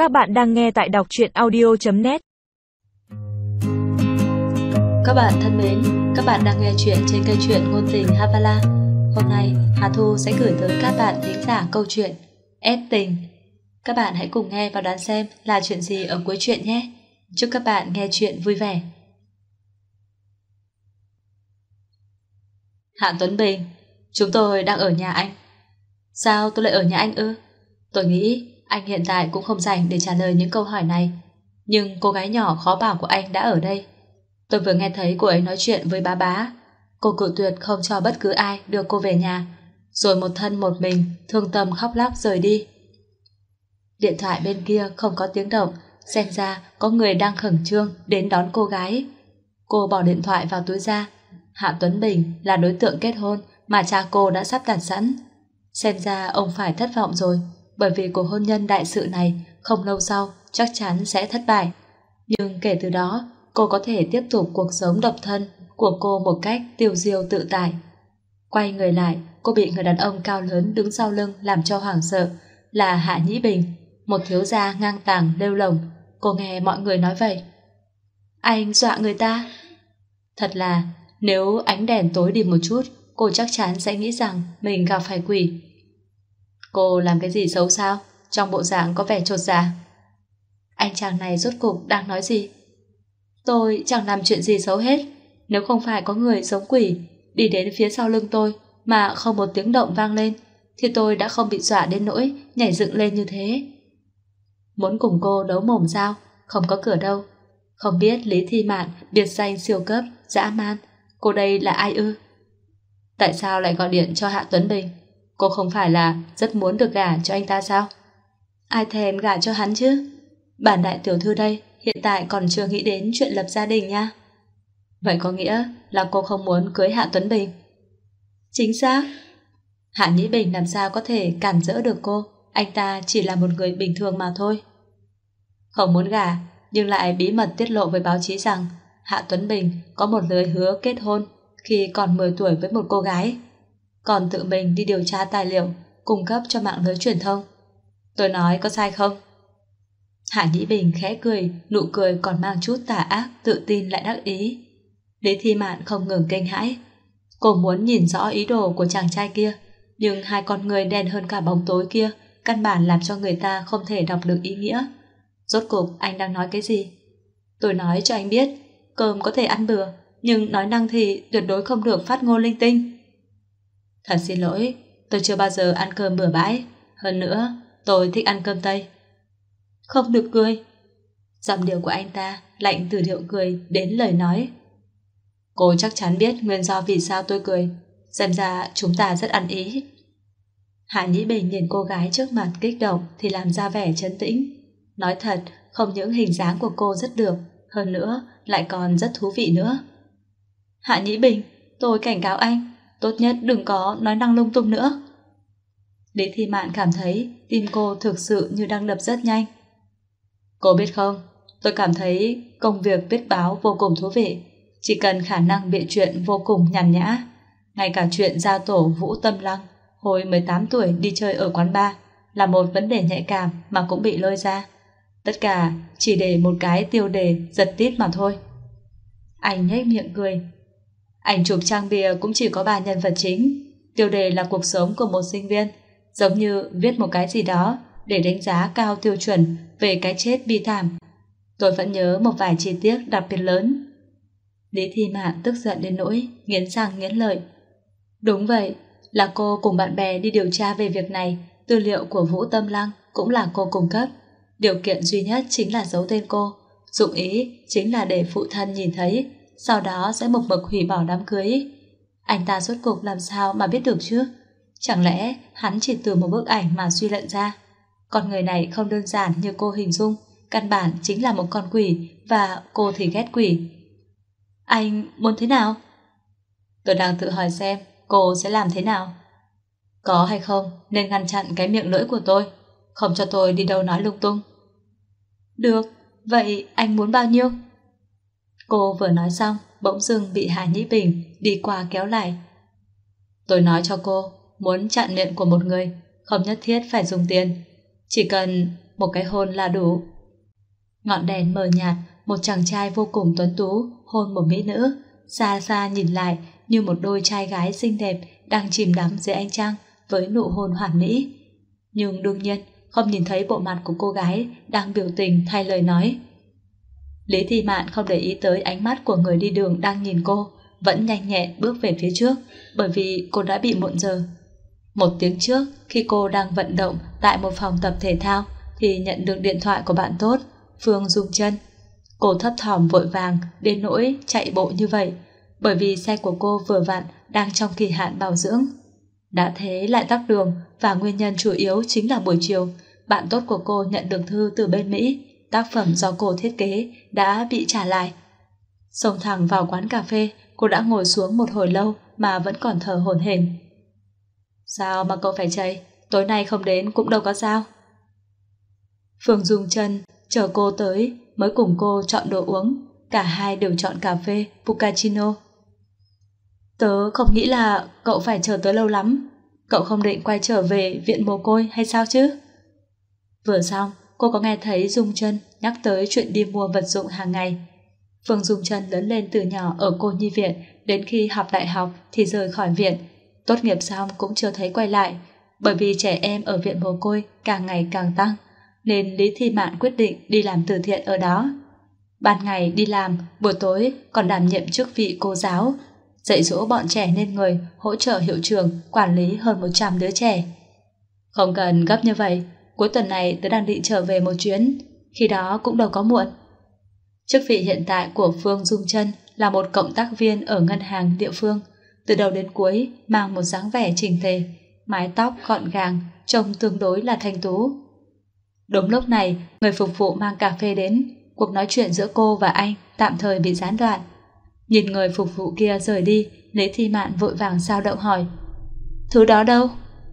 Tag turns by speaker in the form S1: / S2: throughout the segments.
S1: Các bạn đang nghe tại đọc truyện audio.net.
S2: Các bạn thân mến, các bạn đang nghe chuyện trên kênh truyện ngôn tình Havala. Hôm nay Hà Thu sẽ gửi tới các bạn thính giả câu chuyện Ép Tình. Các bạn hãy cùng nghe và đoán xem là chuyện gì ở cuối chuyện nhé. Chúc các bạn nghe chuyện vui vẻ. Hạ Tuấn Bình, chúng tôi đang ở nhà anh. Sao tôi lại ở nhà anh ư? Tôi nghĩ anh hiện tại cũng không rảnh để trả lời những câu hỏi này. Nhưng cô gái nhỏ khó bảo của anh đã ở đây. Tôi vừa nghe thấy cô ấy nói chuyện với bá. Cô cự tuyệt không cho bất cứ ai đưa cô về nhà, rồi một thân một mình thương tâm khóc lóc rời đi. Điện thoại bên kia không có tiếng động, xem ra có người đang khẩn trương đến đón cô gái. Cô bỏ điện thoại vào túi ra. Hạ Tuấn Bình là đối tượng kết hôn mà cha cô đã sắp đặt sẵn. Xem ra ông phải thất vọng rồi, bởi vì cuộc hôn nhân đại sự này không lâu sau chắc chắn sẽ thất bại. Nhưng kể từ đó, cô có thể tiếp tục cuộc sống độc thân của cô một cách tiêu diêu tự tại. Quay người lại, cô bị người đàn ông cao lớn đứng sau lưng làm cho hoảng sợ, là Hạ Nhĩ Bình, một thiếu gia ngang tàng lêu lổng. Cô nghe mọi người nói vậy. Anh dọa người ta. Thật là, nếu ánh đèn tối đi một chút, cô chắc chắn sẽ nghĩ rằng mình gặp phải quỷ. Cô làm cái gì xấu sao? Trong bộ dạng có vẻ chột dạ. Anh chàng này rốt cục đang nói gì? Tôi chẳng làm chuyện gì xấu hết. Nếu không phải có người giống quỷ đi đến phía sau lưng tôi mà không một tiếng động vang lên, thì tôi đã không bị dọa đến nỗi nhảy dựng lên như thế. Muốn cùng cô đấu mồm sao? Không có cửa đâu. Không biết Lý Thi Mạn biệt danh siêu cấp, dã man, cô đây là ai ư? Tại sao lại gọi điện cho Hạ Tuấn Bình? Cô không phải là rất muốn được gả cho anh ta sao? Ai thèm gả cho hắn chứ? Bản đại tiểu thư đây hiện tại còn chưa nghĩ đến chuyện lập gia đình nha. Vậy có nghĩa là cô không muốn cưới Hạ Tuấn Bình? Chính xác. Hạ Nhĩ Bình làm sao có thể cản rỡ được cô? Anh ta chỉ là một người bình thường mà thôi. Không muốn gả, nhưng lại bí mật tiết lộ với báo chí rằng Hạ Tuấn Bình có một lời hứa kết hôn khi còn 10 tuổi với một cô gái, còn tự mình đi điều tra tài liệu cung cấp cho mạng lưới truyền thông. Tôi nói có sai không? Hạ Nhĩ Bình khẽ cười, nụ cười còn mang chút tà ác, tự tin lại đắc ý. Lý Thi Mạn không ngừng kinh hãi. Cô muốn nhìn rõ ý đồ của chàng trai kia, nhưng hai con người đen hơn cả bóng tối kia căn bản làm cho người ta không thể đọc được ý nghĩa. Rốt cục anh đang nói cái gì? Tôi nói cho anh biết, cơm có thể ăn bừa, nhưng nói năng thì tuyệt đối không được phát ngôn linh tinh. Thật xin lỗi, tôi chưa bao giờ ăn cơm bừa bãi. Hơn nữa, tôi thích ăn cơm Tây. Không được cười. Giọng điệu của anh ta lạnh từ điệu cười đến lời nói. Cô chắc chắn biết nguyên do vì sao tôi cười. Xem ra chúng ta rất ăn ý. Hạ Nhĩ Bình nhìn cô gái trước mặt kích động thì làm ra vẻ trấn tĩnh. Nói thật, không những hình dáng của cô rất được, hơn nữa lại còn rất thú vị nữa. Hạ Nhĩ Bình, tôi cảnh cáo anh, tốt nhất đừng có nói năng lung tung nữa. Lý Thi Mạn cảm thấy tim cô thực sự như đang đập rất nhanh. Cô biết không, tôi cảm thấy công việc viết báo vô cùng thú vị. Chỉ cần khả năng bịa chuyện vô cùng nhàn nhã. Ngay cả chuyện gia tổ Vũ Tâm Lăng hồi 18 tuổi đi chơi ở quán bar là một vấn đề nhạy cảm mà cũng bị lôi ra. Tất cả chỉ để một cái tiêu đề giật tít mà thôi. Anh nhếch miệng cười. Ảnh chụp trang bìa cũng chỉ có 3 nhân vật chính. Tiêu đề là cuộc sống của một sinh viên, giống như viết một cái gì đó để đánh giá cao tiêu chuẩn về cái chết bi thảm. Tôi vẫn nhớ một vài chi tiết đặc biệt lớn. Lý Thi Mạn tức giận đến nỗi nghiến răng nghiến lợi. Đúng vậy, là cô cùng bạn bè đi điều tra về việc này. Tư liệu của Vũ Tâm Lăng cũng là cô cung cấp. Điều kiện duy nhất chính là giấu tên cô. Dụng ý chính là để phụ thân nhìn thấy, sau đó sẽ một mực hủy bỏ đám cưới. Anh ta rốt cuộc làm sao mà biết được chứ? Chẳng lẽ hắn chỉ từ một bức ảnh mà suy luận ra? Con người này không đơn giản như cô hình dung, căn bản chính là một con quỷ, và cô thì ghét quỷ. Anh muốn thế nào? Tôi đang tự hỏi xem cô sẽ làm thế nào. Có hay không nên ngăn chặn cái miệng lưỡi của tôi, không cho tôi đi đâu nói lung tung. Được, vậy anh muốn bao nhiêu? Cô vừa nói xong, bỗng dưng bị Hà Nhĩ Bình đi qua kéo lại. Tôi nói cho cô, muốn chặn miệng của một người không nhất thiết phải dùng tiền. Chỉ cần một cái hôn là đủ. Ngọn đèn mờ nhạt, một chàng trai vô cùng tuấn tú hôn một mỹ nữ, xa xa nhìn lại như một đôi trai gái xinh đẹp đang chìm đắm dưới ánh trăng với nụ hôn hoàn mỹ. Nhưng đương nhiên không nhìn thấy bộ mặt của cô gái đang biểu tình thay lời nói. Lý Thi Mạn không để ý tới ánh mắt của người đi đường đang nhìn cô, vẫn nhanh nhẹn bước về phía trước, bởi vì cô đã bị muộn giờ. 1 tiếng trước, khi cô đang vận động tại một phòng tập thể thao thì nhận được điện thoại của bạn tốt, Phương Dung Chân. Cô thấp thỏm vội vàng đến nỗi chạy bộ như vậy, bởi vì xe của cô vừa vặn đang trong kỳ hạn bảo dưỡng. Đã thế lại tắc đường, và nguyên nhân chủ yếu chính là buổi chiều, bạn tốt của cô nhận được thư từ bên Mỹ, tác phẩm do cô thiết kế đã bị trả lại. Xông thẳng vào quán cà phê, cô đã ngồi xuống một hồi lâu mà vẫn còn thở hổn hển. Sao mà cậu phải chạy? Tối nay không đến cũng đâu có sao. Phương Dung Chân chờ cô tới mới cùng cô chọn đồ uống. Cả hai đều chọn cà phê Puccino. Tớ không nghĩ là cậu phải chờ tới lâu lắm. Cậu không định quay trở về viện mồ côi hay sao chứ? Vừa xong, cô có nghe thấy Dung Chân nhắc tới chuyện đi mua vật dụng hàng ngày. Phương Dung Chân lớn lên từ nhỏ ở cô nhi viện, đến khi học đại học thì rời khỏi viện. Tốt nghiệp xong cũng chưa thấy quay lại, bởi vì trẻ em ở viện mồ côi càng ngày càng tăng, nên Lý Thi Mạn quyết định đi làm từ thiện ở đó. Ban ngày đi làm, buổi tối còn đảm nhiệm chức vị cô giáo, dạy dỗ bọn trẻ nên người, hỗ trợ hiệu trưởng quản lý hơn 100 đứa trẻ. Không cần gấp như vậy, cuối tuần này tớ đang định trở về một chuyến, khi đó cũng đâu có muộn. Chức vị hiện tại của Phương Dung Chân là một cộng tác viên ở ngân hàng địa phương, từ đầu đến cuối mang một dáng vẻ chỉnh tề, mái tóc gọn gàng, trông tương đối là thanh tú. Đúng lúc này, người phục vụ mang cà phê đến, cuộc nói chuyện giữa cô và anh tạm thời bị gián đoạn. Nhìn người phục vụ kia rời đi, Lý Thi Mạn vội vàng xao động hỏi: Thứ đó đâu?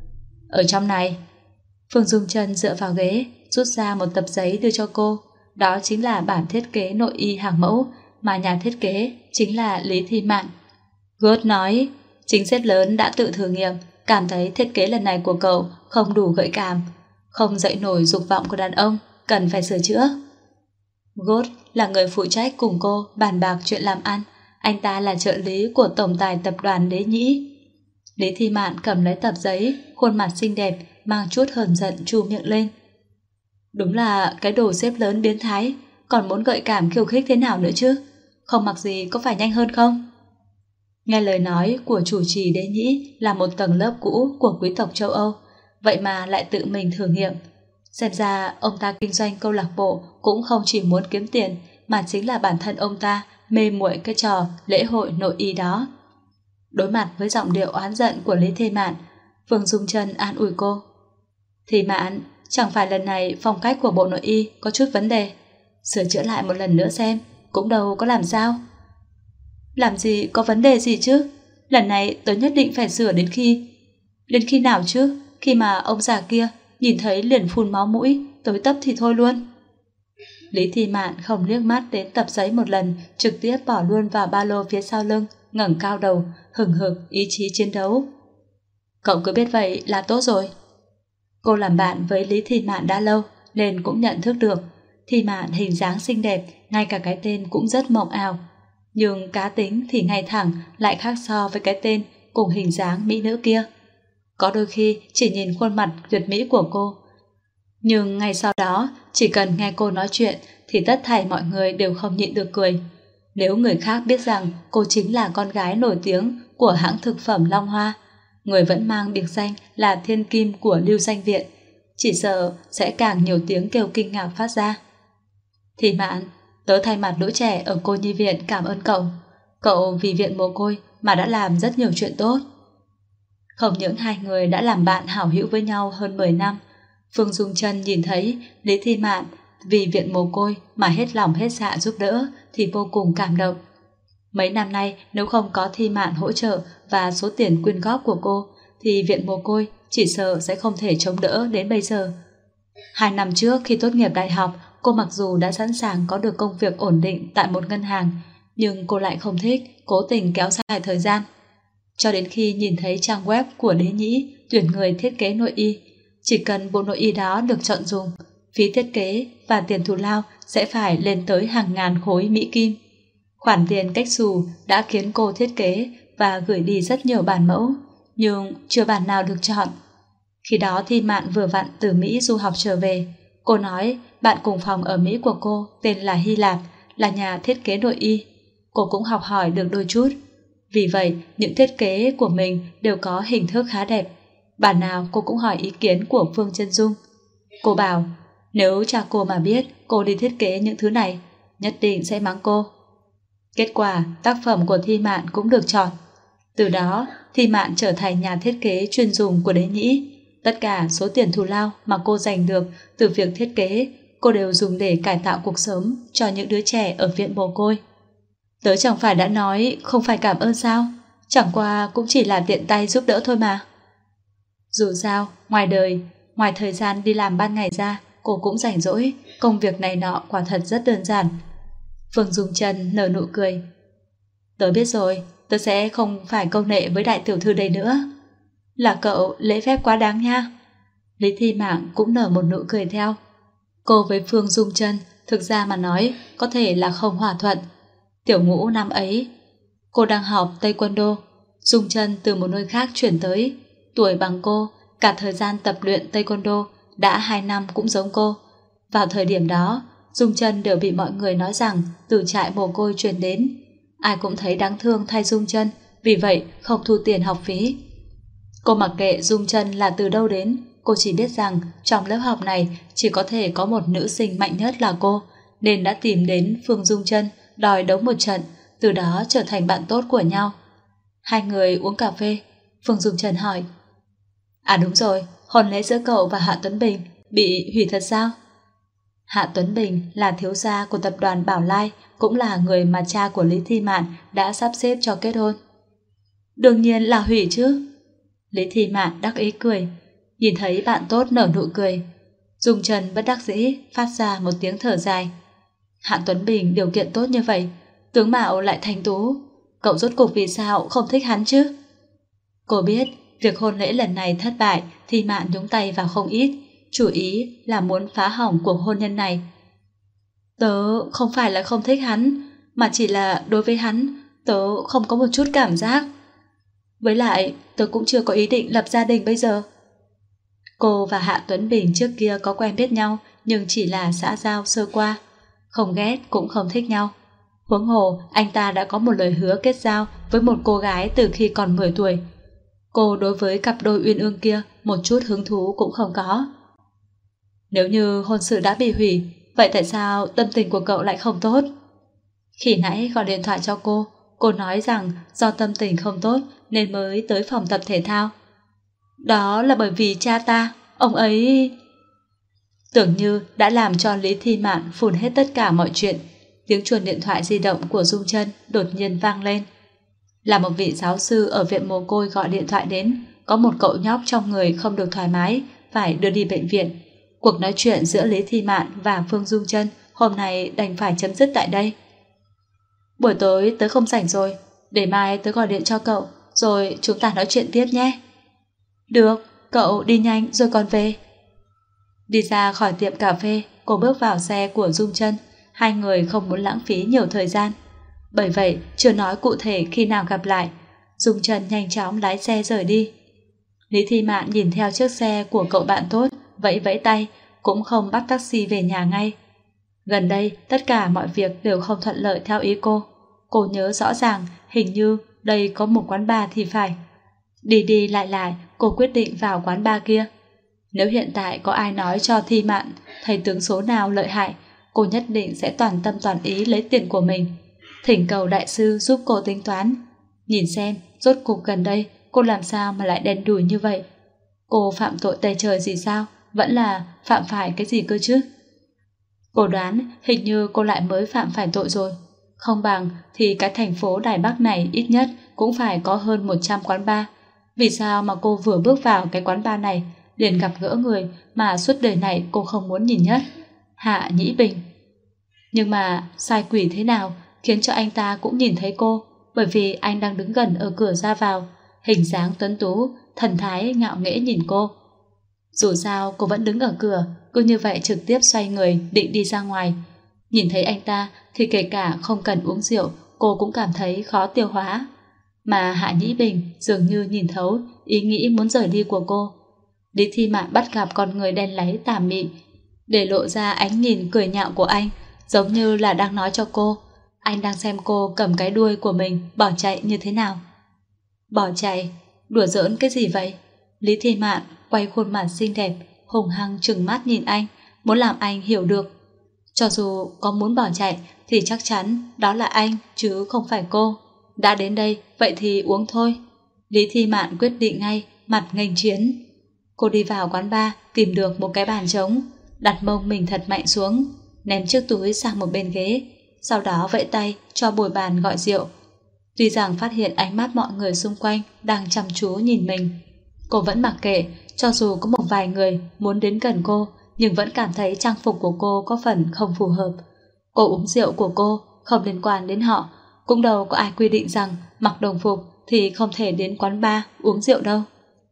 S2: Ở trong này. Phương Dung Chân dựa vào ghế, rút ra một tập giấy đưa cho cô. Đó chính là bản thiết kế nội y hàng mẫu mà nhà thiết kế chính là Lý Thi Mạn. Good nói, chính sếp lớn đã tự thử nghiệm, cảm thấy thiết kế lần này của cậu không đủ gợi cảm, không dậy nổi dục vọng của đàn ông, cần phải sửa chữa. Good là người phụ trách cùng cô bàn bạc chuyện làm ăn, anh ta là trợ lý của tổng tài tập đoàn Đế Nhĩ. Lý Thi Mạn cầm lấy tập giấy, khuôn mặt xinh đẹp, mang chút hờn giận chu miệng lên. Đúng là cái đồ sếp lớn biến thái, còn muốn gợi cảm khiêu khích thế nào nữa chứ? Không mặc gì có phải nhanh hơn không? Nghe lời nói của chủ trì Đế Nhĩ là một tầng lớp cũ của quý tộc châu Âu, vậy mà lại tự mình thử nghiệm. Xem ra ông ta kinh doanh câu lạc bộ cũng không chỉ muốn kiếm tiền, mà chính là bản thân ông ta mê muội cái trò lễ hội nội y đó. Đối mặt với giọng điệu oán giận của Lý Thi Mạn, Phương Dung Chân an ủi cô. Thi Mạn, chẳng phải lần này phong cách của bộ nội y có chút vấn đề, sửa chữa lại một lần nữa xem, cũng đâu có làm sao. Làm gì có vấn đề gì chứ? Lần này tớ nhất định phải sửa đến khi... Đến khi nào chứ? Khi mà ông già kia nhìn thấy liền phun máu mũi, tới tấp thì thôi luôn. Lý Thi Mạn không liếc mắt đến tập giấy một lần, trực tiếp bỏ luôn vào ba lô phía sau lưng, ngẩng cao đầu, hừng hực ý chí chiến đấu. Cậu cứ biết vậy là tốt rồi. Cô làm bạn với Lý Thi Mạn đã lâu nên cũng nhận thức được Thi Mạn hình dáng xinh đẹp, ngay cả cái tên cũng rất mộng ảo. Nhưng cá tính thì ngay thẳng lại khác so với cái tên cùng hình dáng mỹ nữ kia. Có đôi khi chỉ nhìn khuôn mặt tuyệt mỹ của cô, nhưng ngay sau đó chỉ cần nghe cô nói chuyện thì tất thảy mọi người đều không nhịn được cười. Nếu người khác biết rằng cô chính là con gái nổi tiếng của hãng thực phẩm Long Hoa, người vẫn mang biệt danh là thiên kim của Lưu Danh Viện, chỉ sợ sẽ càng nhiều tiếng kêu kinh ngạc phát ra. Thi Mạn, tớ thay mặt lũ trẻ ở cô nhi viện cảm ơn cậu. Cậu vì viện mồ côi mà đã làm rất nhiều chuyện tốt. Không những hai người đã làm bạn hảo hữu với nhau hơn 10 năm, Phương Dung Chân nhìn thấy Lý Thi Mạn vì viện mồ côi mà hết lòng hết dạ giúp đỡ thì vô cùng cảm động. Mấy năm nay nếu không có Thi Mạn hỗ trợ và số tiền quyên góp của cô thì viện mồ côi chỉ sợ sẽ không thể chống đỡ đến bây giờ. 2 năm trước khi tốt nghiệp đại học, cô mặc dù đã sẵn sàng có được công việc ổn định tại một ngân hàng, nhưng cô lại không thích cố tình kéo dài thời gian. Cho đến khi nhìn thấy trang web của Đế Nhĩ tuyển người thiết kế nội y, chỉ cần bộ nội y đó được chọn dùng, phí thiết kế và tiền thù lao sẽ phải lên tới hàng ngàn khối Mỹ Kim. Khoản tiền cách xù đã khiến cô thiết kế và gửi đi rất nhiều bản mẫu, nhưng chưa bản nào được chọn. Khi đó Thi Mạn vừa vặn từ Mỹ du học trở về. Cô nói bạn cùng phòng ở Mỹ của cô tên là Hy Lạp, là nhà thiết kế nội y. Cô cũng học hỏi được đôi chút. Vì vậy, những thiết kế của mình đều có hình thức khá đẹp. Bản nào cô cũng hỏi ý kiến của Phương Chân Dung. Cô bảo, nếu cha cô mà biết cô đi thiết kế những thứ này, nhất định sẽ mắng cô. Kết quả, tác phẩm của Thi Mạn cũng được chọn. Từ đó, Thi Mạn trở thành nhà thiết kế chuyên dùng của Đế Nhĩ. Tất cả số tiền thù lao mà cô giành được từ việc thiết kế, cô đều dùng để cải tạo cuộc sống cho những đứa trẻ ở viện mồ côi. Tớ chẳng phải đã nói không phải cảm ơn sao? Chẳng qua cũng chỉ là tiện tay giúp đỡ thôi mà. Dù sao, ngoài đời, ngoài thời gian đi làm ban ngày ra, cô cũng rảnh rỗi, công việc này nọ quả thật rất đơn giản. Phương Dung Trân nở nụ cười. Tớ biết rồi, tớ sẽ không phải câu nệ với đại tiểu thư đây nữa. Là cậu lễ phép quá đáng nha. Lý Thi Mạn cũng nở một nụ cười theo. Cô với Phương Dung Trân thực ra mà nói có thể là không hòa thuận. Tiểu ngũ năm ấy, cô đang học Taekwondo, Dung Trân từ một nơi khác chuyển tới. Tuổi bằng cô, cả thời gian tập luyện Taekwondo đã 2 năm cũng giống cô. Vào thời điểm đó, Dung Trân đều bị mọi người nói rằng từ trại mồ côi chuyển đến. Ai cũng thấy đáng thương thay Dung Trân, vì vậy không thu tiền học phí. Cô mặc kệ Dung Trân là từ đâu đến, cô chỉ biết rằng trong lớp học này chỉ có thể có một nữ sinh mạnh nhất là cô, nên đã tìm đến Phương Dung Trân đòi đấu một trận, từ đó trở thành bạn tốt của nhau. Hai người uống cà phê, Phương Dung Trân hỏi. À đúng rồi, hôn lễ giữa cậu và Hạ Tuấn Bình bị hủy thật sao? Hạ Tuấn Bình là thiếu gia của tập đoàn Bảo Lai, cũng là người mà cha của Lý Thi Mạn đã sắp xếp cho kết hôn. Đương nhiên là hủy chứ. Lý Thi Mạn đắc ý cười, nhìn thấy bạn tốt nở nụ cười. Dung Trân bất đắc dĩ phát ra một tiếng thở dài. Hạ Tuấn Bình điều kiện tốt như vậy, tướng mạo lại thanh tú, cậu rốt cuộc vì sao không thích hắn chứ? Cô biết việc hôn lễ lần này thất bại, Thi Mạn nhúng tay vào không ít, chủ ý là muốn phá hỏng cuộc hôn nhân này. Tớ không phải là không thích hắn, mà chỉ là đối với hắn tớ không có một chút cảm giác. Với lại tớ cũng chưa có ý định lập gia đình bây giờ. Cô và Hạ Tuấn Bình trước kia có quen biết nhau, nhưng chỉ là xã giao sơ qua, không ghét cũng không thích nhau. Huống hồ anh ta đã có một lời hứa kết giao với một cô gái từ khi còn 10 tuổi. Cô đối với cặp đôi uyên ương kia một chút hứng thú cũng không có. Nếu như hôn sự đã bị hủy, vậy tại sao tâm tình của cậu lại không tốt? Khi nãy gọi điện thoại cho cô nói rằng do tâm tình không tốt nên mới tới phòng tập thể thao. Đó là bởi vì cha ta, ông ấy... Tưởng như đã làm cho Lý Thi Mạn phun hết tất cả mọi chuyện. Tiếng chuông điện thoại di động của Dung Trân đột nhiên vang lên. Là một vị giáo sư ở viện mồ côi gọi điện thoại đến, có một cậu nhóc trong người không được thoải mái, phải đưa đi bệnh viện. Cuộc nói chuyện giữa Lý Thi Mạn và Phương Dung Trân hôm nay đành phải chấm dứt tại đây. Buổi tối tớ không rảnh rồi, để mai tớ gọi điện cho cậu, rồi chúng ta nói chuyện tiếp nhé. Được, cậu đi nhanh rồi còn về. Đi ra khỏi tiệm cà phê, cô bước vào xe của Dung Trân. Hai người không muốn lãng phí nhiều thời gian, bởi vậy chưa nói cụ thể khi nào gặp lại. Dung Trân nhanh chóng lái xe rời đi. Lý Thi Mạn nhìn theo chiếc xe của cậu bạn tốt, vẫy vẫy tay, cũng không bắt taxi về nhà ngay. Gần đây tất cả mọi việc đều không thuận lợi theo ý cô. Cô nhớ rõ ràng hình như đây có một quán bar thì phải. Đi đi lại lại, cô quyết định vào quán bar kia. Nếu hiện tại có ai nói cho Thi Mạn thầy tướng số nào lợi hại, cô nhất định sẽ toàn tâm toàn ý lấy tiền của mình, thỉnh cầu đại sư giúp cô tính toán. Nhìn xem rốt cuộc gần đây cô làm sao mà lại đen đủi như vậy. Cô phạm tội tày trời gì sao? Vẫn là phạm phải cái gì cơ chứ? Cô đoán hình như cô lại mới phạm phải tội rồi. Không bằng thì cái thành phố Đài Bắc này ít nhất cũng phải có hơn 100 quán bar. Vì sao mà cô vừa bước vào cái quán bar này liền gặp gỡ người mà suốt đời này cô không muốn nhìn nhất, Hạ Nhĩ Bình. Nhưng mà sai quỷ thế nào khiến cho anh ta cũng nhìn thấy cô, bởi vì anh đang đứng gần ở cửa ra vào, hình dáng tuấn tú, thần thái ngạo nghễ nhìn cô. Dù sao cô vẫn đứng ở cửa, cứ như vậy trực tiếp xoay người định đi ra ngoài. Nhìn thấy anh ta thì kể cả không cần uống rượu, cô cũng cảm thấy khó tiêu hóa. Mà Hạ Nhĩ Bình dường như nhìn thấu ý nghĩ muốn rời đi của cô. Lý Thi Mạn bắt gặp con người đen láy tà mị, để lộ ra ánh nhìn cười nhạo của anh, giống như là đang nói cho cô anh đang xem cô cầm cái đuôi của mình bỏ chạy như thế nào. Bỏ chạy? Đùa giỡn cái gì vậy? Lý Thi Mạn quay khuôn mặt xinh đẹp, hùng hăng trừng mắt nhìn anh, muốn làm anh hiểu được. Cho dù có muốn bỏ chạy thì chắc chắn đó là anh chứ không phải cô. Đã đến đây, vậy thì uống thôi. Lý Thi Mạn quyết định ngay, mặt nghênh chiến. Cô đi vào quán bar, tìm được một cái bàn trống, đặt mông mình thật mạnh xuống, ném chiếc túi sang một bên ghế, sau đó vẫy tay cho bồi bàn gọi rượu. Tuy rằng phát hiện ánh mắt mọi người xung quanh đang chăm chú nhìn mình, cô vẫn mặc kệ. Cho dù có một vài người muốn đến gần cô, nhưng vẫn cảm thấy trang phục của cô có phần không phù hợp. Cô uống rượu của cô không liên quan đến họ, cũng đâu có ai quy định rằng mặc đồng phục thì không thể đến quán bar uống rượu đâu.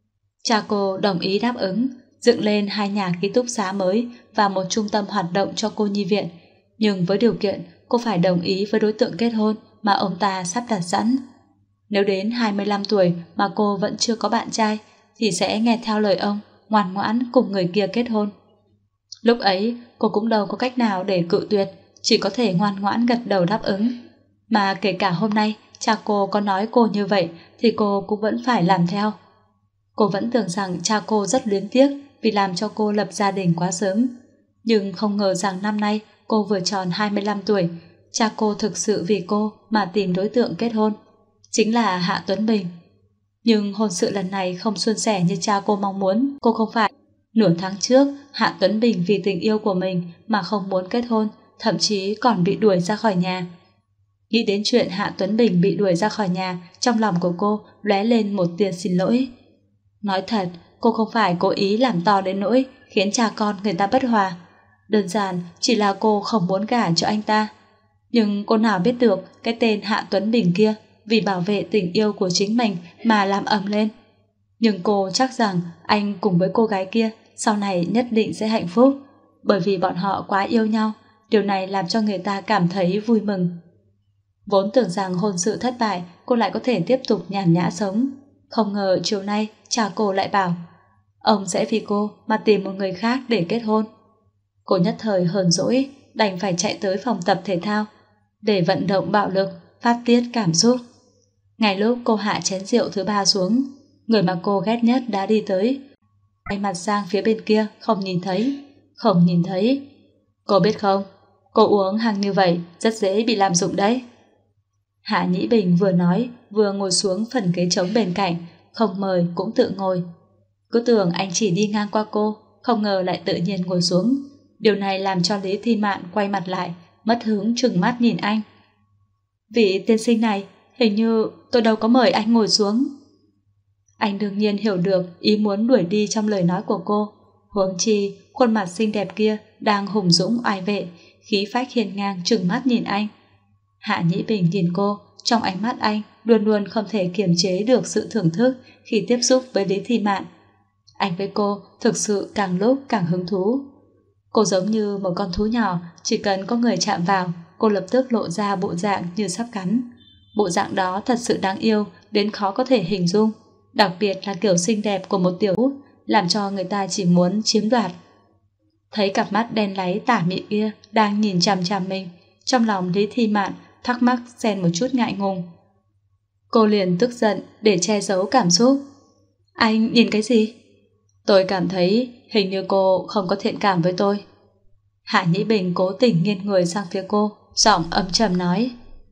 S2: Cha cô đồng ý đáp ứng, dựng lên 2 nhà ký túc xá mới và một trung tâm hoạt động cho cô nhi viện, nhưng với điều kiện cô phải đồng ý với đối tượng kết hôn mà ông ta sắp đặt sẵn. Nếu đến 25 tuổi mà cô vẫn chưa có bạn trai thì sẽ nghe theo lời ông, ngoan ngoãn cùng người kia kết hôn. Lúc ấy cô cũng đâu có cách nào để cự tuyệt, chỉ có thể ngoan ngoãn gật đầu đáp ứng. Mà kể cả hôm nay cha cô có nói cô như vậy thì cô cũng vẫn phải làm theo. Cô vẫn tưởng rằng cha cô rất luyến tiếc vì làm cho cô lập gia đình quá sớm, nhưng không ngờ rằng năm nay cô vừa tròn 25 tuổi, cha cô thực sự vì cô mà tìm đối tượng kết hôn, chính là Hạ Tuấn Bình. Nhưng hôn sự lần này không suôn sẻ như cha cô mong muốn. Cô không phải nửa tháng trước Hạ Tuấn Bình vì tình yêu của mình mà không muốn kết hôn, thậm chí còn bị đuổi ra khỏi nhà. Nghĩ đến chuyện Hạ Tuấn Bình bị đuổi ra khỏi nhà, trong lòng của cô lóe lên một tia xin lỗi. Nói thật, cô không phải cố ý làm to đến nỗi khiến cha con người ta bất hòa. Đơn giản chỉ là cô không muốn gả cho anh ta. Nhưng cô nào biết được cái tên Hạ Tuấn Bình kia vì bảo vệ tình yêu của chính mình mà làm ầm lên. Nhưng cô chắc rằng anh cùng với cô gái kia sau này nhất định sẽ hạnh phúc, bởi vì bọn họ quá yêu nhau. Điều này làm cho người ta cảm thấy vui mừng. Vốn tưởng rằng hôn sự thất bại cô lại có thể tiếp tục nhàn nhã sống, không ngờ chiều nay cha cô lại bảo ông sẽ vì cô mà tìm một người khác để kết hôn. Cô nhất thời hờn dỗi, đành phải chạy tới phòng tập thể thao để vận động bạo lực, phát tiết cảm xúc. Ngay lúc cô hạ chén rượu thứ 3 xuống, người mà cô ghét nhất đã đi tới, quay mặt sang phía bên kia, không nhìn thấy. Cô biết không, cô uống hàng như vậy rất dễ bị lạm dụng đấy. Hạ Nhĩ Bình vừa nói vừa ngồi xuống phần ghế trống bên cạnh, không mời cũng tự ngồi. Cứ tưởng anh chỉ đi ngang qua cô, không ngờ lại tự nhiên ngồi xuống. Điều này làm cho Lý Thi Mạn quay mặt lại, mất hứng trừng mắt nhìn anh. Vị tiên sinh này, hình như tôi đâu có mời anh ngồi xuống. Anh đương nhiên hiểu được ý muốn đuổi đi trong lời nói của cô. Huống chi khuôn mặt xinh đẹp kia đang hùng dũng oai vệ, khí phách hiên ngang trừng mắt nhìn anh. Hạ Nhĩ Bình nhìn cô, trong ánh mắt anh luôn luôn không thể kiềm chế được sự thưởng thức khi tiếp xúc với Lý Thi Mạn. Anh với cô thực sự càng lúc càng hứng thú. Cô giống như một con thú nhỏ, chỉ cần có người chạm vào, cô lập tức lộ ra bộ dạng như sắp cắn. Bộ dạng đó thật sự đáng yêu đến khó có thể hình dung, đặc biệt là kiểu xinh đẹp của một tiểu út, làm cho người ta chỉ muốn chiếm đoạt. Thấy cặp mắt đen láy tả mị kia đang nhìn chằm chằm mình, trong lòng Lý Thi Mạn thắc mắc xen một chút ngại ngùng. Cô liền tức giận để che giấu cảm xúc. Anh nhìn cái gì? Tôi cảm thấy hình như cô không có thiện cảm với tôi. Hạ Nhĩ Bình cố tình nghiêng người sang phía cô, giọng âm trầm nói.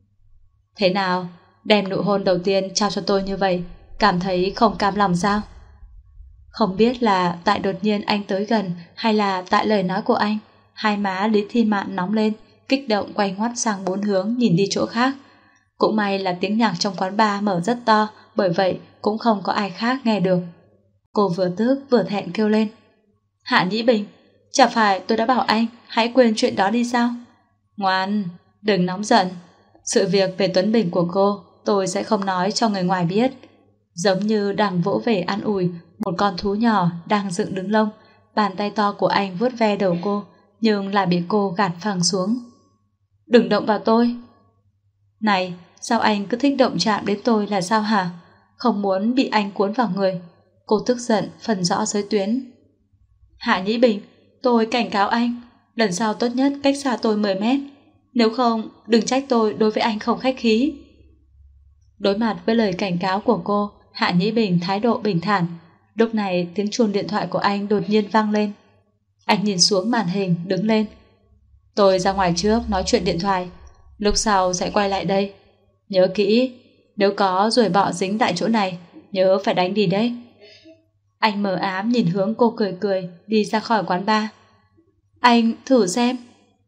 S2: Thế nào, đem nụ hôn đầu tiên trao cho tôi như vậy, cảm thấy không cam lòng sao? Không biết là tại đột nhiên anh tới gần hay là tại lời nói của anh, hai má Lý Thi Mạn nóng lên, kích động quay ngoắt sang 4 hướng nhìn đi chỗ khác. Cũng may là tiếng nhạc trong quán bar mở rất to, bởi vậy cũng không có ai khác nghe được. Cô vừa tức vừa thẹn kêu lên. Hạ Nhĩ Bình, chả phải tôi đã bảo anh hãy quên chuyện đó đi sao? Ngoan, đừng nóng giận. Sự việc về Tuấn Bình của cô tôi sẽ không nói cho người ngoài biết. Giống như đang vỗ về an ủi, một con thú nhỏ đang dựng đứng lông. Bàn tay to của anh vuốt ve đầu cô, nhưng lại bị cô gạt phẳng xuống. Đừng động vào tôi. Này, sao anh cứ thích động chạm đến tôi là sao hả? Không muốn bị anh cuốn vào người. Cô tức giận phần rõ giới tuyến. Hạ Nhĩ Bình, tôi cảnh cáo anh, lần sau tốt nhất cách xa tôi 10 mét. Nếu không, đừng trách tôi đối với anh không khách khí. Đối mặt với lời cảnh cáo của cô, Hạ Nhĩ Bình thái độ bình thản. Lúc này tiếng chuông điện thoại của anh đột nhiên vang lên. Anh nhìn xuống màn hình, đứng lên. Tôi ra ngoài trước nói chuyện điện thoại, lúc sau sẽ quay lại đây. Nhớ kỹ, nếu có ruồi bọ dính tại chỗ này, nhớ phải đánh đi đấy. Anh mờ ám nhìn hướng cô cười cười, đi ra khỏi quán bar. Anh thử xem.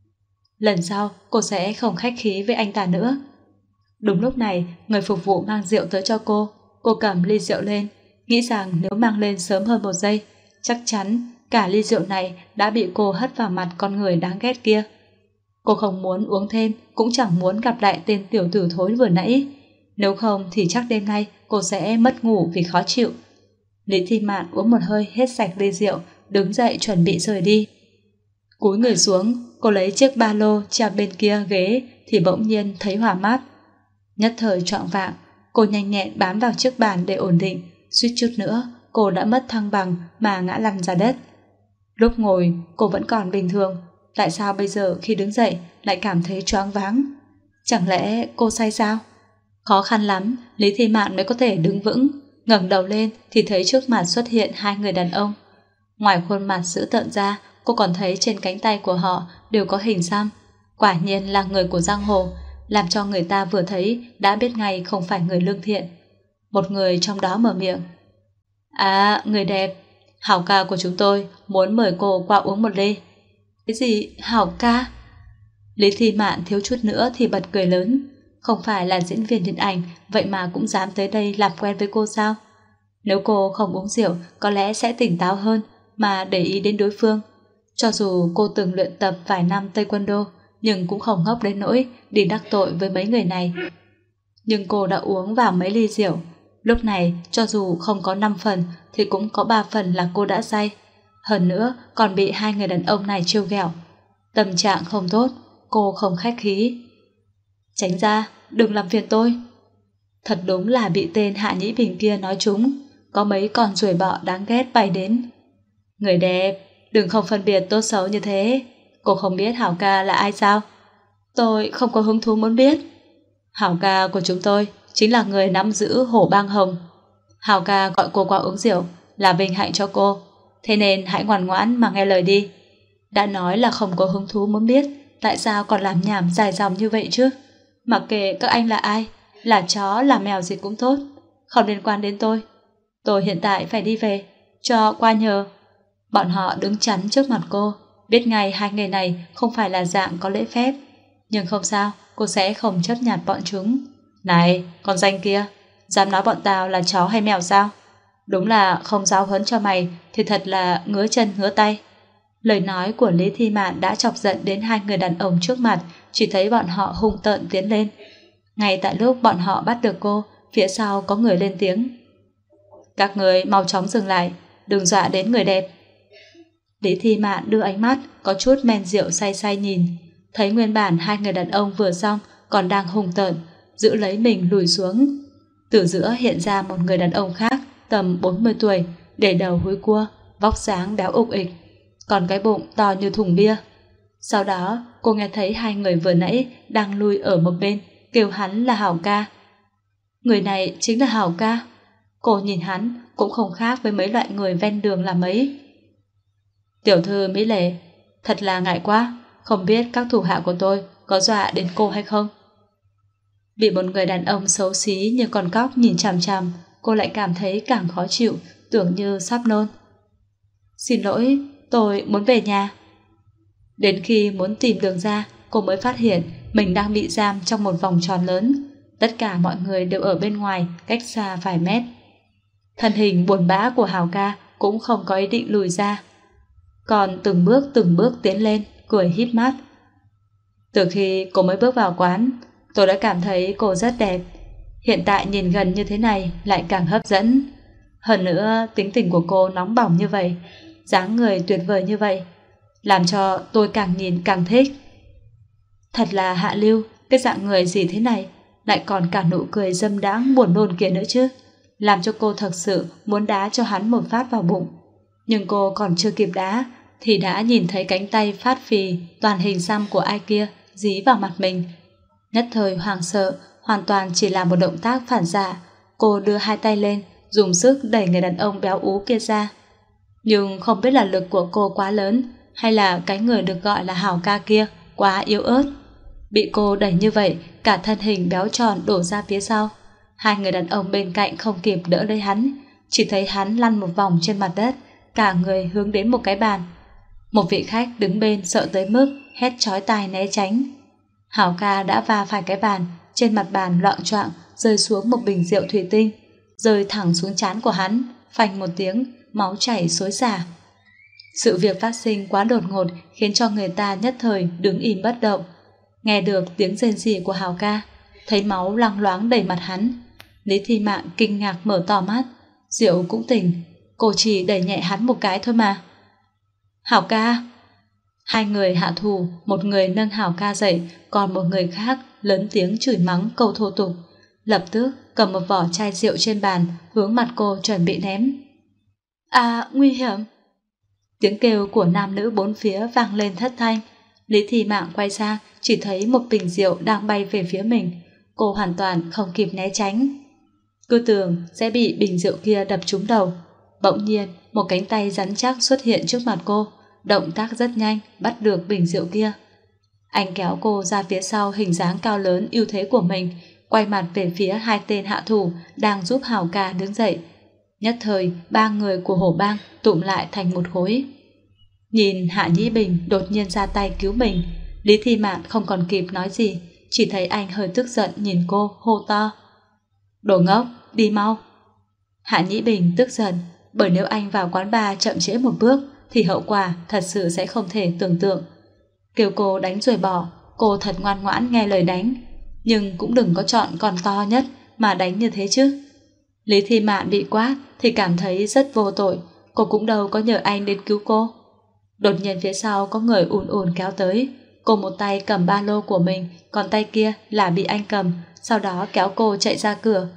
S2: Lần sau cô sẽ không khách khí với anh ta nữa. Đúng lúc này, người phục vụ mang rượu tới cho cô. Cô cầm ly rượu lên, nghĩ rằng nếu mang lên sớm hơn một giây, chắc chắn cả ly rượu này đã bị cô hất vào mặt con người đáng ghét kia. Cô không muốn uống thêm, cũng chẳng muốn gặp lại tên tiểu tử thối vừa nãy. Nếu không thì chắc đêm nay cô sẽ mất ngủ vì khó chịu. Lý Thi Mạn uống một hơi hết sạch ly rượu, đứng dậy chuẩn bị rời đi. Cúi người xuống, cô lấy chiếc ba lô treo bên kia ghế thì bỗng nhiên thấy hỏa mát. Nhất thời choạng vạng, cô nhanh nhẹn bám vào chiếc bàn để ổn định, suýt chút nữa cô đã mất thăng bằng mà ngã lăn ra đất. Lúc ngồi cô vẫn còn bình thường, tại sao bây giờ khi đứng dậy lại cảm thấy choáng váng? Chẳng lẽ cô say sao? Khó khăn lắm Lý Thi Mạn mới có thể đứng vững. Ngẩng đầu lên thì thấy trước mặt xuất hiện hai người đàn ông. Ngoài khuôn mặt dữ tợn ra, cô còn thấy trên cánh tay của họ đều có hình xăm. Quả nhiên là người của giang hồ, làm cho người ta vừa thấy đã biết ngay không phải người lương thiện. Một người trong đó mở miệng. À, người đẹp, Hảo ca của chúng tôi muốn mời cô qua uống một ly. Cái gì? Hảo ca? Lý Thi Mạn thiếu chút nữa thì bật cười lớn. Không phải là diễn viên điện ảnh, vậy mà cũng dám tới đây làm quen với cô sao? Nếu cô không uống rượu, có lẽ sẽ tỉnh táo hơn mà để ý đến đối phương. Cho dù cô từng luyện tập vài năm taekwondo, nhưng cũng không ngốc đến nỗi đi đắc tội với mấy người này. Nhưng cô đã uống vào mấy ly rượu. Lúc này, cho dù không có 5 phần thì cũng có 3 phần là cô đã say. Hơn nữa, còn bị hai người đàn ông này trêu ghẹo. Tâm trạng không tốt, cô không khách khí. Tránh ra, đừng làm phiền tôi. Thật đúng là bị tên Hạ Nhĩ Bình kia nói trúng. Có mấy con ruồi bọ đáng ghét bay đến. Người đẹp, đừng không phân biệt tốt xấu như thế. Cô không biết Hảo ca là ai sao? Tôi không có hứng thú muốn biết. Hảo ca của chúng tôi chính là người nắm giữ Hổ Bang Hồng. Hảo ca gọi cô qua uống rượu là vinh hạnh cho cô. Thế nên hãy ngoan ngoãn mà nghe lời đi. Đã nói là không có hứng thú muốn biết, tại sao còn làm nhảm dài dòng như vậy chứ? Mặc kệ các anh là ai, là chó, là mèo gì cũng tốt, không liên quan đến tôi. Tôi hiện tại phải đi về, cho qua nhờ. Bọn họ đứng chắn trước mặt cô, biết ngay hai người này không phải là dạng có lễ phép. Nhưng không sao, cô sẽ không chấp nhặt bọn chúng. Này, con danh kia, dám nói bọn tao là chó hay mèo sao? Đúng là không giáo huấn cho mày thì thật là ngứa chân ngứa tay. Lời nói của Lý Thi Mạn đã chọc giận đến hai người đàn ông trước mặt, chỉ thấy bọn họ hung tợn tiến lên. Ngay tại lúc bọn họ bắt được cô, phía sau có người lên tiếng. Các người mau chóng dừng lại, đừng dọa đến người đẹp. Lý Thi Mạn đưa ánh mắt có chút men rượu say say nhìn, thấy nguyên bản hai người đàn ông vừa xong còn đang hung tợn, giữ lấy mình lùi xuống. Từ giữa hiện ra một người đàn ông khác, tầm 40 tuổi, để đầu húi cua, vóc dáng béo ục ịch, còn cái bụng to như thùng bia. Sau đó cô nghe thấy hai người vừa nãy đang lui ở một bên kêu hắn là Hảo ca. Người này chính là Hảo ca. Cô nhìn hắn cũng không khác với mấy loại người ven đường là mấy. Tiểu thư Mỹ Lệ, thật là ngại quá, không biết các thủ hạ của tôi có dọa đến cô hay không. Bị một người đàn ông xấu xí như con cóc nhìn chằm chằm, cô lại cảm thấy càng khó chịu, tưởng như sắp nôn. Xin lỗi, tôi muốn về nhà. Đến khi muốn tìm đường ra, cô mới phát hiện mình đang bị giam trong một vòng tròn lớn. Tất cả mọi người đều ở bên ngoài, cách xa vài mét. Thân hình buồn bã của Hảo ca cũng không có ý định lùi ra, còn từng bước tiến lên, cười híp mắt. Từ khi cô mới bước vào quán, tôi đã cảm thấy cô rất đẹp. Hiện tại nhìn gần như thế này lại càng hấp dẫn. Hơn nữa tính tình của cô nóng bỏng như vậy, dáng người tuyệt vời như vậy, làm cho tôi càng nhìn càng thích. Thật là hạ lưu, cái dạng người gì thế này, lại còn cả nụ cười dâm đãng buồn nôn kia nữa chứ, làm cho cô thật sự muốn đá cho hắn một phát vào bụng. Nhưng cô còn chưa kịp đá thì đã nhìn thấy cánh tay phát phì toàn hình xăm của ai kia dí vào mặt mình. Nhất thời hoảng sợ, hoàn toàn chỉ là một động tác phản xạ. Cô đưa hai tay lên, dùng sức đẩy người đàn ông béo ú kia ra. Nhưng không biết là lực của cô quá lớn, hay là cái người được gọi là Hảo ca kia quá yếu ớt. Bị cô đẩy như vậy, cả thân hình béo tròn đổ ra phía sau. Hai người đàn ông bên cạnh không kịp đỡ lấy hắn, chỉ thấy hắn lăn một vòng trên mặt đất, cả người hướng đến một cái bàn. Một vị khách đứng bên sợ tới mức hét chói tai né tránh. Hảo ca đã va phải cái bàn, trên mặt bàn loạng choạng rơi xuống một bình rượu thủy tinh, rơi thẳng xuống trán của hắn, phanh một tiếng, máu chảy xối xả. Sự việc phát sinh quá đột ngột khiến cho người ta nhất thời đứng im bất động. Nghe được tiếng rên rỉ của Hảo ca, thấy máu loang loáng đầy mặt hắn, Lý Thi Mạn kinh ngạc mở to mắt. Rượu cũng tỉnh, cô chỉ đẩy nhẹ hắn một cái thôi mà. Hảo ca! Hai người hạ thủ, một người nâng Hảo ca dậy, còn một người khác lớn tiếng chửi mắng câu thô tục, lập tức cầm một vỏ chai rượu trên bàn hướng mặt cô chuẩn bị ném. À, nguy hiểm! Tiếng kêu của nam nữ bốn phía vang lên thất thanh. Lý Thi Mạn quay sang, chỉ thấy một bình rượu đang bay về phía mình. Cô hoàn toàn không kịp né tránh, cứ tưởng sẽ bị bình rượu kia đập trúng đầu. Bỗng nhiên một cánh tay rắn chắc xuất hiện trước mặt cô, động tác rất nhanh bắt được bình rượu kia. Anh kéo cô ra phía sau hình dáng cao lớn ưu thế của mình, quay mặt về phía hai tên hạ thủ đang giúp Hảo ca đứng dậy. Nhất thời ba người của Hổ Bang tụm lại thành một khối. Nhìn Hạ Nhĩ Bình đột nhiên ra tay cứu mình, Lý Thi Mạn không còn kịp nói gì, chỉ thấy anh hơi tức giận nhìn cô hô to: Đồ ngốc, đi mau! Hạ Nhĩ Bình tức giận, bởi nếu anh vào quán bar chậm trễ một bước thì hậu quả thật sự sẽ không thể tưởng tượng. Kêu cô đánh rồi bỏ, cô thật ngoan ngoãn nghe lời đánh, nhưng cũng đừng có chọn con to nhất mà đánh như thế chứ. Lý Thi Mạn bị quát thì cảm thấy rất vô tội, cô cũng đâu có nhờ anh đến cứu cô. Đột nhiên phía sau có người ùn ùn kéo tới, cô một tay cầm ba lô của mình, còn tay kia là bị anh cầm, sau đó kéo cô chạy ra cửa.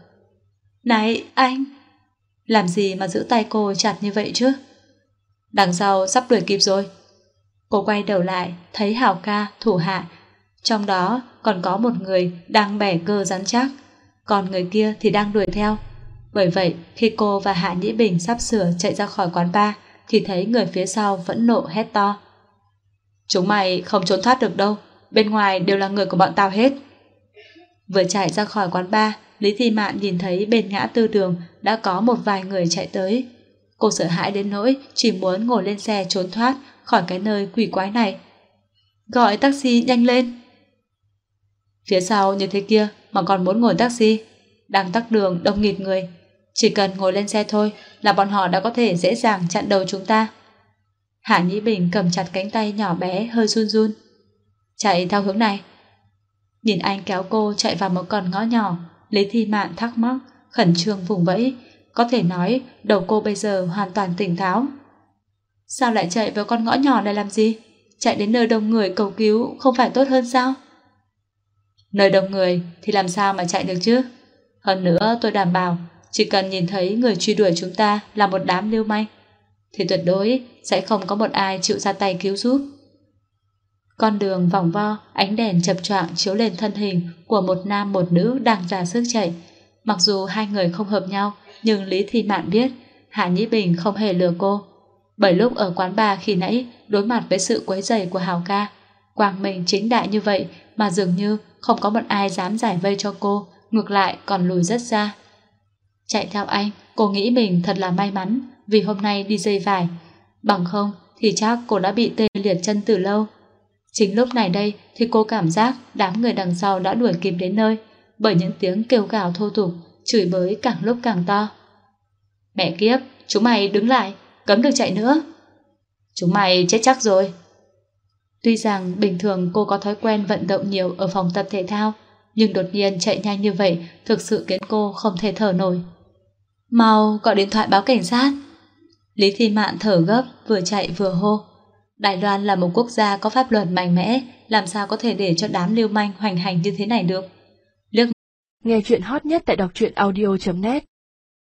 S2: Này anh! Làm gì mà giữ tay cô chặt như vậy chứ? Đằng sau sắp đuổi kịp rồi. Cô quay đầu lại, thấy Hảo ca, thủ hạ, trong đó còn có một người đang bẻ cơ rắn chắc, còn người kia thì đang đuổi theo. Bởi vậy khi cô và Hạ Nhĩ Bình sắp sửa chạy ra khỏi quán bar thì thấy người phía sau vẫn nộ hét to: Chúng mày không trốn thoát được đâu, bên ngoài đều là người của bọn tao hết. Vừa chạy ra khỏi quán bar, Lý Thi Mạn nhìn thấy bên ngã tư đường đã có một vài người chạy tới. Cô sợ hãi đến nỗi chỉ muốn ngồi lên xe trốn thoát khỏi cái nơi quỷ quái này. Gọi taxi nhanh lên! Phía sau như thế kia mà còn muốn ngồi taxi, đang tắc đường đông nghịt người, chỉ cần ngồi lên xe thôi là bọn họ đã có thể dễ dàng chặn đầu chúng ta. Hạ Nhĩ Bình cầm chặt cánh tay nhỏ bé hơi run run. Chạy theo hướng này. Nhìn anh kéo cô chạy vào một con ngõ nhỏ, Lý Thi Mạn thắc mắc, khẩn trương vùng vẫy. Có thể nói đầu cô bây giờ hoàn toàn tỉnh táo. Sao lại chạy vào con ngõ nhỏ này làm gì? Chạy đến nơi đông người cầu cứu không phải tốt hơn sao? Nơi đông người thì làm sao mà chạy được chứ? Hơn nữa tôi đảm bảo chỉ cần nhìn thấy người truy đuổi chúng ta là một đám lưu manh thì tuyệt đối sẽ không có một ai chịu ra tay cứu giúp. Con đường vòng vo, ánh đèn chập choạng chiếu lên thân hình của một nam một nữ đang ra sức chạy. Mặc dù hai người không hợp nhau, nhưng Lý Thi Mạn biết Hạ Nhĩ Bình không hề lừa cô. Bởi lúc ở quán bar khi nãy đối mặt với sự quấy rầy của Hảo ca, quang minh chính đại như vậy mà dường như không có một ai dám giải vây cho cô, ngược lại còn lùi rất xa. Chạy theo anh, cô nghĩ mình thật là may mắn vì hôm nay đi dây vải, bằng không thì chắc cô đã bị tê liệt chân từ lâu. Chính lúc này đây thì cô cảm giác đám người đằng sau đã đuổi kịp đến nơi, bởi những tiếng kêu gào thô tục, chửi bới càng lúc càng to. Mẹ kiếp, chúng mày đứng lại, cấm được chạy nữa. Chúng mày chết chắc rồi. Tuy rằng bình thường cô có thói quen vận động nhiều ở phòng tập thể thao, nhưng đột nhiên chạy nhanh như vậy thực sự khiến cô không thể thở nổi. Mau gọi điện thoại báo cảnh sát. Lý Thi Mạn thở gấp, vừa chạy vừa hô. Đài Loan là một quốc gia có pháp luật mạnh mẽ, làm sao có thể để cho đám lưu manh hoành hành như thế này được.
S1: Nghe chuyện hot nhất tại đọc truyện audio.net